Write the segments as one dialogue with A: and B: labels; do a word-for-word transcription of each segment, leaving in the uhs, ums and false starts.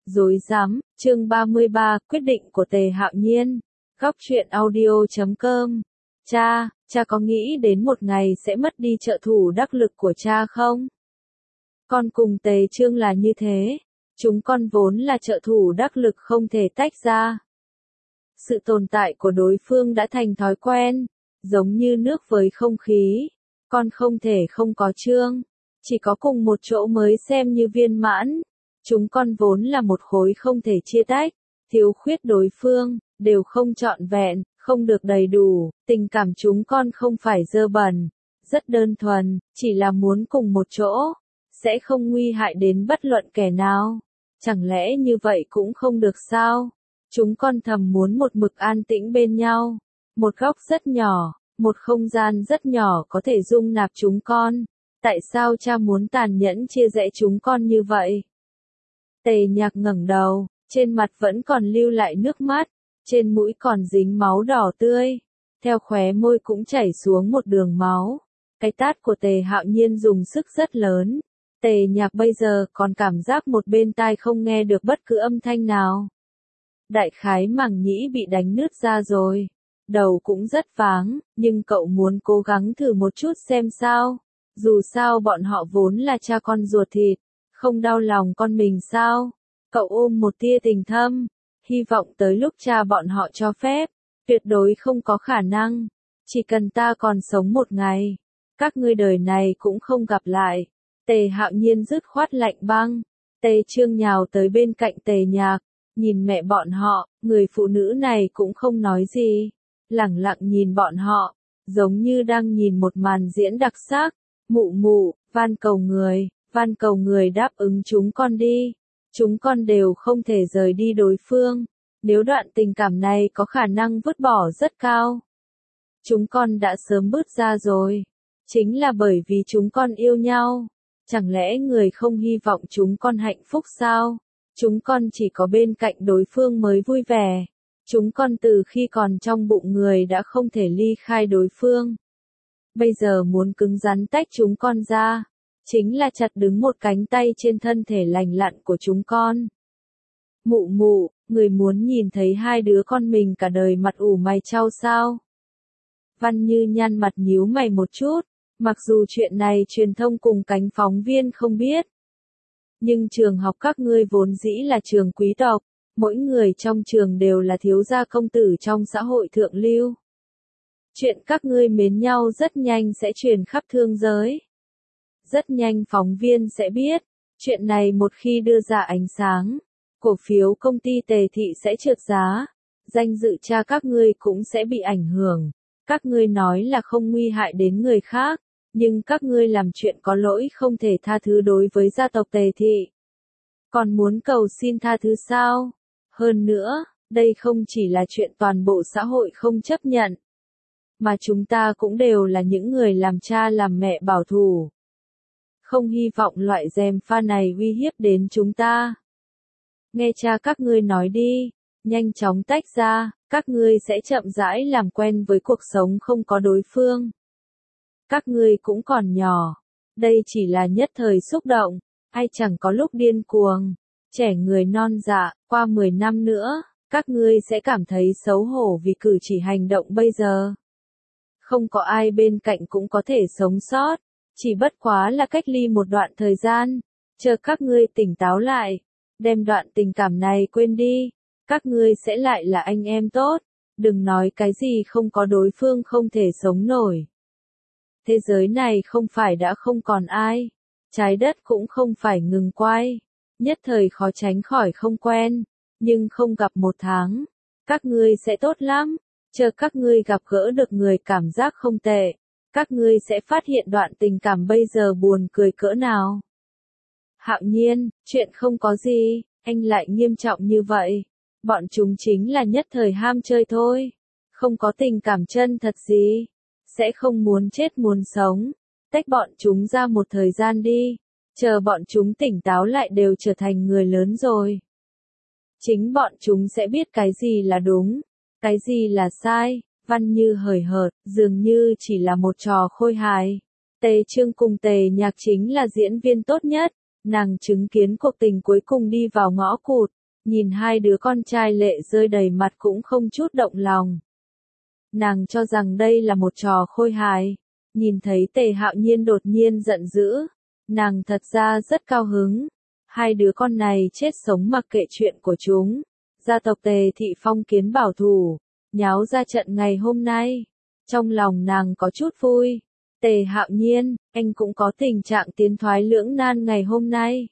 A: Rối rắm, chương ba mươi ba, quyết định của Tề Hạo Nhiên. Góc truyện audio chấm com. Cha, cha có nghĩ đến một ngày sẽ mất đi trợ thủ đắc lực của cha không? Con cùng Tề Trương là như thế. Chúng con vốn là trợ thủ đắc lực không thể tách ra. Sự tồn tại của đối phương đã thành thói quen, giống như nước với không khí. Con không thể không có Trương. Chỉ có cùng một chỗ mới xem như viên mãn. Chúng con vốn là một khối không thể chia tách, thiếu khuyết đối phương, đều không trọn vẹn, không được đầy đủ, tình cảm chúng con không phải dơ bẩn, rất đơn thuần, chỉ là muốn cùng một chỗ, sẽ không nguy hại đến bất luận kẻ nào. Chẳng lẽ như vậy cũng không được sao? Chúng con thầm muốn một mực an tĩnh bên nhau, một góc rất nhỏ, một không gian rất nhỏ có thể dung nạp chúng con. Tại sao cha muốn tàn nhẫn chia rẽ chúng con như vậy? Tề Nhạc ngẩng đầu, trên mặt vẫn còn lưu lại nước mắt, trên mũi còn dính máu đỏ tươi, theo khóe môi cũng chảy xuống một đường máu. Cái tát của Tề Hạo Nhiên dùng sức rất lớn. Tề Nhạc bây giờ còn cảm giác một bên tai không nghe được bất cứ âm thanh nào. Đại khái màng nhĩ bị đánh nứt ra rồi, đầu cũng rất váng, nhưng cậu muốn cố gắng thử một chút xem sao. Dù sao bọn họ vốn là cha con ruột thịt, không đau lòng con mình sao? Cậu ôm một tia tình thâm, hy vọng tới lúc cha bọn họ cho phép, tuyệt đối không có khả năng. Chỉ cần ta còn sống một ngày, các ngươi đời này cũng không gặp lại. Tề Hạo Nhiên dứt khoát lạnh băng. Tề Trương nhào tới bên cạnh Tề Nhạc, nhìn mẹ bọn họ, người phụ nữ này cũng không nói gì, lẳng lặng nhìn bọn họ, giống như đang nhìn một màn diễn đặc sắc. Mụ mụ, van cầu người, van cầu người đáp ứng chúng con đi. Chúng con đều không thể rời đi đối phương. Nếu đoạn tình cảm này có khả năng vứt bỏ rất cao. Chúng con đã sớm bước ra rồi. Chính là bởi vì chúng con yêu nhau. Chẳng lẽ người không hy vọng chúng con hạnh phúc sao? Chúng con chỉ có bên cạnh đối phương mới vui vẻ. Chúng con từ khi còn trong bụng người đã không thể ly khai đối phương. Bây giờ muốn cứng rắn tách chúng con ra, chính là chặt đứng một cánh tay trên thân thể lành lặn của chúng con. Mụ mụ, người muốn nhìn thấy hai đứa con mình cả đời mặt ủ mày chau sao? Văn Như nhăn mặt nhíu mày một chút, mặc dù chuyện này truyền thông cùng cánh phóng viên không biết. Nhưng trường học các ngươi vốn dĩ là trường quý tộc, mỗi người trong trường đều là thiếu gia công tử trong xã hội thượng lưu. Chuyện các ngươi mến nhau rất nhanh sẽ truyền khắp thương giới. Rất nhanh phóng viên sẽ biết, chuyện này một khi đưa ra ánh sáng, cổ phiếu công ty Tề Thị sẽ trượt giá, danh dự cha các ngươi cũng sẽ bị ảnh hưởng. Các ngươi nói là không nguy hại đến người khác, nhưng các ngươi làm chuyện có lỗi không thể tha thứ đối với gia tộc Tề Thị. Còn muốn cầu xin tha thứ sao? Hơn nữa, đây không chỉ là chuyện toàn bộ xã hội không chấp nhận, mà chúng ta cũng đều là những người làm cha làm mẹ bảo thủ. Không hy vọng loại gièm pha này uy hiếp đến chúng ta. Nghe cha các ngươi nói đi, nhanh chóng tách ra, các ngươi sẽ chậm rãi làm quen với cuộc sống không có đối phương. Các ngươi cũng còn nhỏ, đây chỉ là nhất thời xúc động, ai chẳng có lúc điên cuồng, trẻ người non dạ, qua mười năm nữa, các ngươi sẽ cảm thấy xấu hổ vì cử chỉ hành động bây giờ. Không có ai bên cạnh cũng có thể sống sót, chỉ bất quá là cách ly một đoạn thời gian, chờ các ngươi tỉnh táo lại, đem đoạn tình cảm này quên đi, các ngươi sẽ lại là anh em tốt, đừng nói cái gì không có đối phương không thể sống nổi. Thế giới này không phải đã không còn ai, trái đất cũng không phải ngừng quay, nhất thời khó tránh khỏi không quen, nhưng không gặp một tháng, các ngươi sẽ tốt lắm. Chờ các ngươi gặp gỡ được người cảm giác không tệ, các ngươi sẽ phát hiện đoạn tình cảm bây giờ buồn cười cỡ nào. Hạo Nhiên, chuyện không có gì, anh lại nghiêm trọng như vậy. Bọn chúng chính là nhất thời ham chơi thôi, không có tình cảm chân thật gì, sẽ không muốn chết muốn sống. Tách bọn chúng ra một thời gian đi, chờ bọn chúng tỉnh táo lại đều trở thành người lớn rồi. Chính bọn chúng sẽ biết cái gì là đúng. Cái gì là sai? Văn Như hời hợt, dường như chỉ là một trò khôi hài. Tề Trương cùng Tề Nhạc chính là diễn viên tốt nhất, nàng chứng kiến cuộc tình cuối cùng đi vào ngõ cụt, nhìn hai đứa con trai lệ rơi đầy mặt cũng không chút động lòng. Nàng cho rằng đây là một trò khôi hài, nhìn thấy Tề Hạo Nhiên đột nhiên giận dữ, nàng thật ra rất cao hứng. Hai đứa con này chết sống mặc kệ chuyện của chúng. Gia tộc Tề thị phong kiến bảo thủ, nháo ra trận ngày hôm nay. Trong lòng nàng có chút vui. Tề Hạo Nhiên, anh cũng có tình trạng tiến thoái lưỡng nan ngày hôm nay.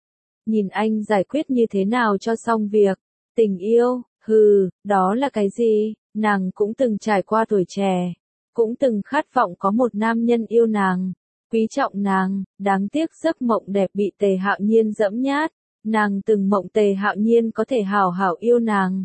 A: Nhìn anh giải quyết như thế nào cho xong việc. Tình yêu, hừ, đó là cái gì? Nàng cũng từng trải qua tuổi trẻ, cũng từng khát vọng có một nam nhân yêu nàng, quý trọng nàng, đáng tiếc giấc mộng đẹp bị Tề Hạo Nhiên dẫm nhát. Nàng từng mộng Tề Hạo Nhiên có thể hảo hảo yêu nàng.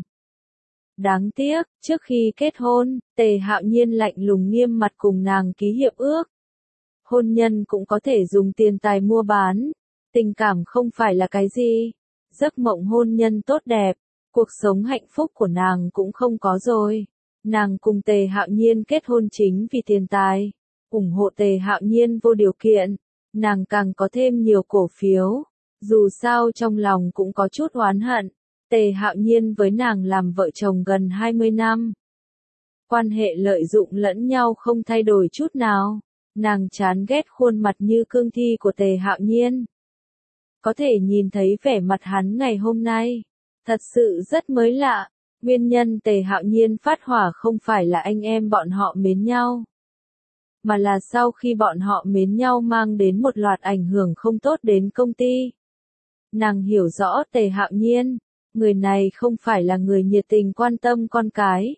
A: Đáng tiếc, trước khi kết hôn, Tề Hạo Nhiên lạnh lùng nghiêm mặt cùng nàng ký hiệp ước. Hôn nhân cũng có thể dùng tiền tài mua bán, tình cảm không phải là cái gì. Giấc mộng hôn nhân tốt đẹp, cuộc sống hạnh phúc của nàng cũng không có rồi. Nàng cùng Tề Hạo Nhiên kết hôn chính vì tiền tài, ủng hộ Tề Hạo Nhiên vô điều kiện, nàng càng có thêm nhiều cổ phiếu. Dù sao trong lòng cũng có chút oán hận, Tề Hạo Nhiên với nàng làm vợ chồng gần hai mươi năm. Quan hệ lợi dụng lẫn nhau không thay đổi chút nào, nàng chán ghét khuôn mặt như cương thi của Tề Hạo Nhiên. Có thể nhìn thấy vẻ mặt hắn ngày hôm nay, thật sự rất mới lạ. Nguyên nhân Tề Hạo Nhiên phát hỏa không phải là anh em bọn họ mến nhau, mà là sau khi bọn họ mến nhau mang đến một loạt ảnh hưởng không tốt đến công ty. Nàng hiểu rõ Tề Hạo Nhiên, người này không phải là người nhiệt tình quan tâm con cái.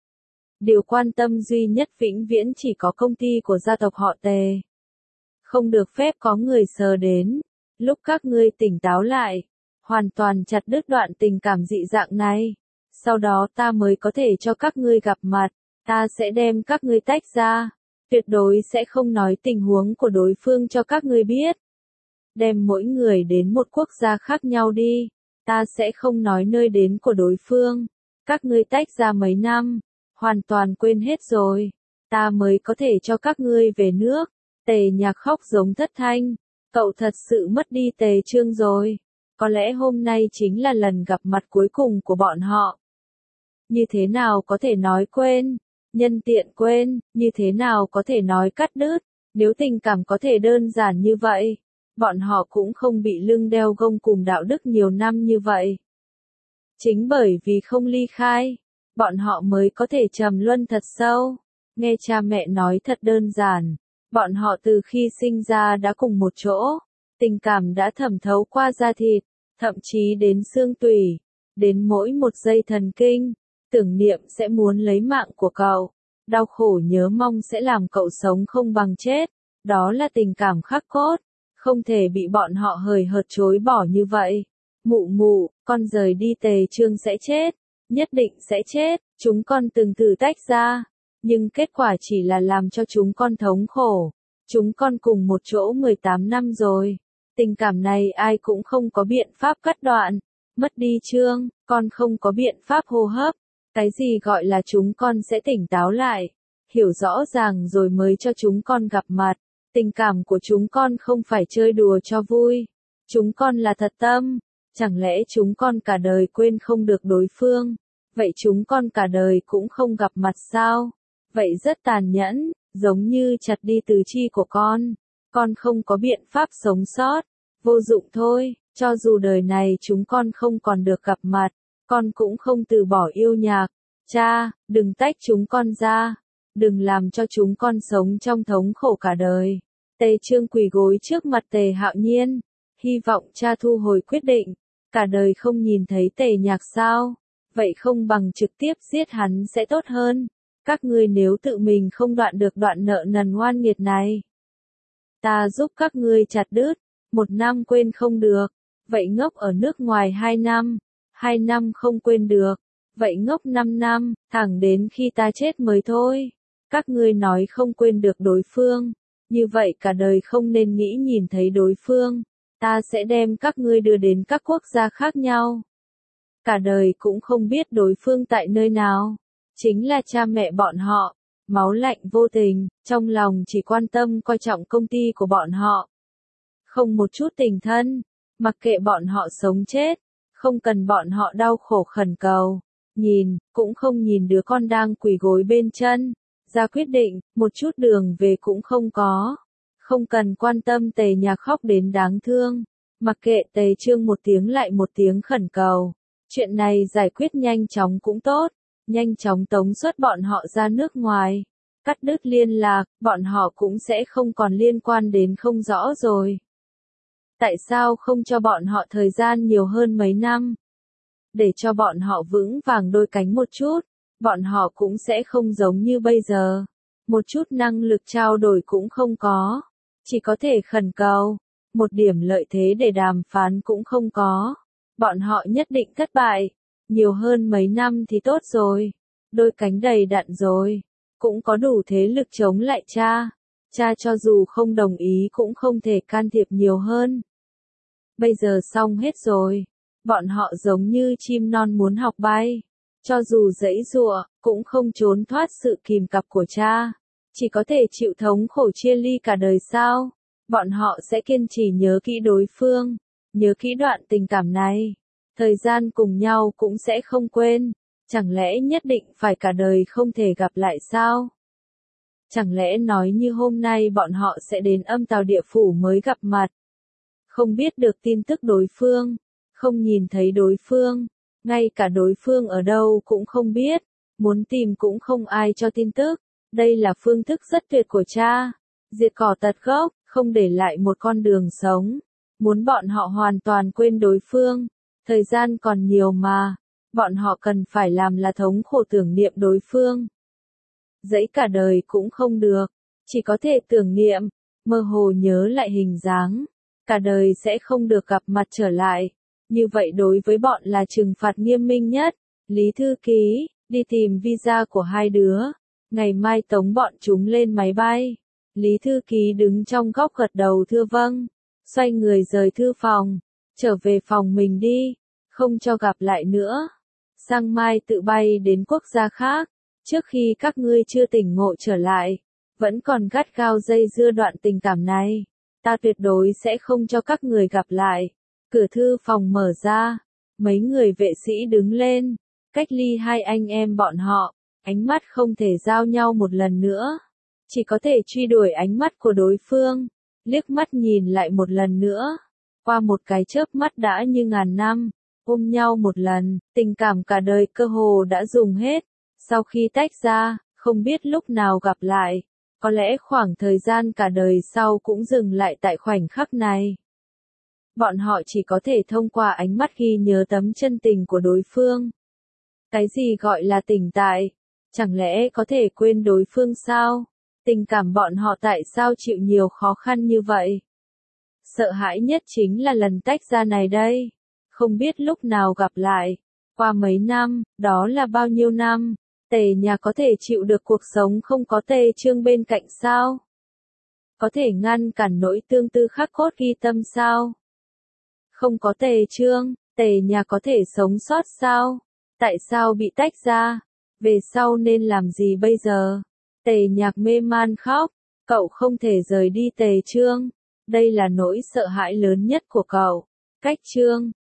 A: Điều quan tâm duy nhất vĩnh viễn chỉ có công ty của gia tộc họ Tề. Không được phép có người sờ đến. Lúc các ngươi tỉnh táo lại, hoàn toàn chặt đứt đoạn tình cảm dị dạng này. Sau đó ta mới có thể cho các ngươi gặp mặt, ta sẽ đem các ngươi tách ra. Tuyệt đối sẽ không nói tình huống của đối phương cho các ngươi biết. Đem mỗi người đến một quốc gia khác nhau đi, ta sẽ không nói nơi đến của đối phương. Các ngươi tách ra mấy năm, hoàn toàn quên hết rồi, ta mới có thể cho các ngươi về nước. Tề Nhạc khóc giống thất thanh, cậu thật sự mất đi Tề Trương rồi. Có lẽ hôm nay chính là lần gặp mặt cuối cùng của bọn họ. Như thế nào có thể nói quên, nhân tiện quên, như thế nào có thể nói cắt đứt, nếu tình cảm có thể đơn giản như vậy, bọn họ cũng không bị lưng đeo gông cùng đạo đức nhiều năm như vậy. Chính bởi vì không ly khai, bọn họ mới có thể trầm luân thật sâu. Nghe cha mẹ nói thật đơn giản, bọn họ từ khi sinh ra đã cùng một chỗ, tình cảm đã thẩm thấu qua da thịt, thậm chí đến xương tủy, đến mỗi một giây thần kinh, tưởng niệm sẽ muốn lấy mạng của cậu, đau khổ nhớ mong sẽ làm cậu sống không bằng chết, đó là tình cảm khắc cốt, không thể bị bọn họ hời hợt chối bỏ như vậy. Mụ mụ, con rời đi Tề Trương sẽ chết, nhất định sẽ chết, chúng con từng thử tách ra, nhưng kết quả chỉ là làm cho chúng con thống khổ. Chúng con cùng một chỗ mười tám năm rồi, tình cảm này ai cũng không có biện pháp cắt đoạn. Mất đi Trương, con không có biện pháp hô hấp. Cái gì gọi là chúng con sẽ tỉnh táo lại, hiểu rõ ràng rồi mới cho chúng con gặp mặt. Tình cảm của chúng con không phải chơi đùa cho vui. Chúng con là thật tâm. Chẳng lẽ chúng con cả đời quên không được đối phương? Vậy chúng con cả đời cũng không gặp mặt sao? Vậy rất tàn nhẫn, giống như chặt đi tứ chi của con. Con không có biện pháp sống sót. Vô dụng thôi, cho dù đời này chúng con không còn được gặp mặt, con cũng không từ bỏ yêu nhạc. Cha, đừng tách chúng con ra. Đừng làm cho chúng con sống trong thống khổ cả đời. Tề Trương quỳ gối trước mặt Tề Hạo Nhiên, hy vọng cha thu hồi quyết định. Cả đời không nhìn thấy Tề Nhạc sao? Vậy không bằng trực tiếp giết hắn sẽ tốt hơn. Các ngươi nếu tự mình không đoạn được đoạn nợ nần oan nghiệt này, ta giúp các ngươi chặt đứt. Một năm quên không được, vậy ngốc ở nước ngoài hai năm. Hai năm không quên được, vậy ngốc năm năm, thẳng đến khi ta chết mới thôi. Các ngươi nói không quên được đối phương, như vậy cả đời không nên nghĩ nhìn thấy đối phương. Ta sẽ đem các ngươi đưa đến các quốc gia khác nhau. Cả đời cũng không biết đối phương tại nơi nào. Chính là cha mẹ bọn họ, máu lạnh vô tình, trong lòng chỉ quan tâm coi trọng công ty của bọn họ. Không một chút tình thân, mặc kệ bọn họ sống chết, không cần bọn họ đau khổ khẩn cầu, nhìn, cũng không nhìn đứa con đang quỳ gối bên chân, ra quyết định, một chút đường về cũng không có. Không cần quan tâm Tề Nhạc khóc đến đáng thương, mặc kệ Tề Trương một tiếng lại một tiếng khẩn cầu. Chuyện này giải quyết nhanh chóng cũng tốt, nhanh chóng tống xuất bọn họ ra nước ngoài. Cắt đứt liên lạc, bọn họ cũng sẽ không còn liên quan đến không rõ rồi. Tại sao không cho bọn họ thời gian nhiều hơn mấy năm? Để cho bọn họ vững vàng đôi cánh một chút, bọn họ cũng sẽ không giống như bây giờ. Một chút năng lực trao đổi cũng không có, chỉ có thể khẩn cầu, một điểm lợi thế để đàm phán cũng không có. Bọn họ nhất định thất bại, nhiều hơn mấy năm thì tốt rồi, đôi cánh đầy đặn rồi, cũng có đủ thế lực chống lại cha. Cha cho dù không đồng ý cũng không thể can thiệp nhiều hơn. Bây giờ xong hết rồi, bọn họ giống như chim non muốn học bay, cho dù giãy giụa, cũng không trốn thoát sự kìm cặp của cha, chỉ có thể chịu thống khổ chia ly cả đời sao. Bọn họ sẽ kiên trì nhớ kỹ đối phương, nhớ kỹ đoạn tình cảm này, thời gian cùng nhau cũng sẽ không quên, chẳng lẽ nhất định phải cả đời không thể gặp lại sao? Chẳng lẽ nói như hôm nay bọn họ sẽ đến Âm Tào Địa Phủ mới gặp mặt? Không biết được tin tức đối phương, không nhìn thấy đối phương, ngay cả đối phương ở đâu cũng không biết, muốn tìm cũng không ai cho tin tức. Đây là phương thức rất tuyệt của cha, diệt cỏ tận gốc, không để lại một con đường sống, muốn bọn họ hoàn toàn quên đối phương. Thời gian còn nhiều mà, bọn họ cần phải làm là thống khổ tưởng niệm đối phương. Dẫy cả đời cũng không được, chỉ có thể tưởng niệm, mơ hồ nhớ lại hình dáng, cả đời sẽ không được gặp mặt trở lại. Như vậy đối với bọn là trừng phạt nghiêm minh nhất. Lý thư ký, đi tìm visa của hai đứa, ngày mai tống bọn chúng lên máy bay. Lý thư ký đứng trong góc gật đầu thưa vâng, xoay người rời thư phòng, trở về phòng mình đi, không cho gặp lại nữa. Sang mai tự bay đến quốc gia khác, trước khi các ngươi chưa tỉnh ngộ trở lại, vẫn còn gắt gao dây dưa đoạn tình cảm này, ta tuyệt đối sẽ không cho các người gặp lại. Cửa thư phòng mở ra, mấy người vệ sĩ đứng lên, cách ly hai anh em bọn họ, ánh mắt không thể giao nhau một lần nữa, chỉ có thể truy đuổi ánh mắt của đối phương, liếc mắt nhìn lại một lần nữa, qua một cái chớp mắt đã như ngàn năm, ôm nhau một lần, tình cảm cả đời cơ hồ đã dùng hết, sau khi tách ra, không biết lúc nào gặp lại, có lẽ khoảng thời gian cả đời sau cũng dừng lại tại khoảnh khắc này. Bọn họ chỉ có thể thông qua ánh mắt ghi nhớ tấm chân tình của đối phương. Cái gì gọi là tình tại? Chẳng lẽ có thể quên đối phương sao? Tình cảm bọn họ tại sao chịu nhiều khó khăn như vậy? Sợ hãi nhất chính là lần tách ra này đây. Không biết lúc nào gặp lại. Qua mấy năm, đó là bao nhiêu năm? Tề Nhà có thể chịu được cuộc sống không có Tề Trương bên cạnh sao? Có thể ngăn cản nỗi tương tư khắc cốt ghi tâm sao? Không có Tề Trương, Tề Nhà có thể sống sót sao? Tại sao bị tách ra? Về sau nên làm gì bây giờ? Tề Nhạc mê man khóc, cậu không thể rời đi Tề Trương. Đây là nỗi sợ hãi lớn nhất của cậu. Cách Trương,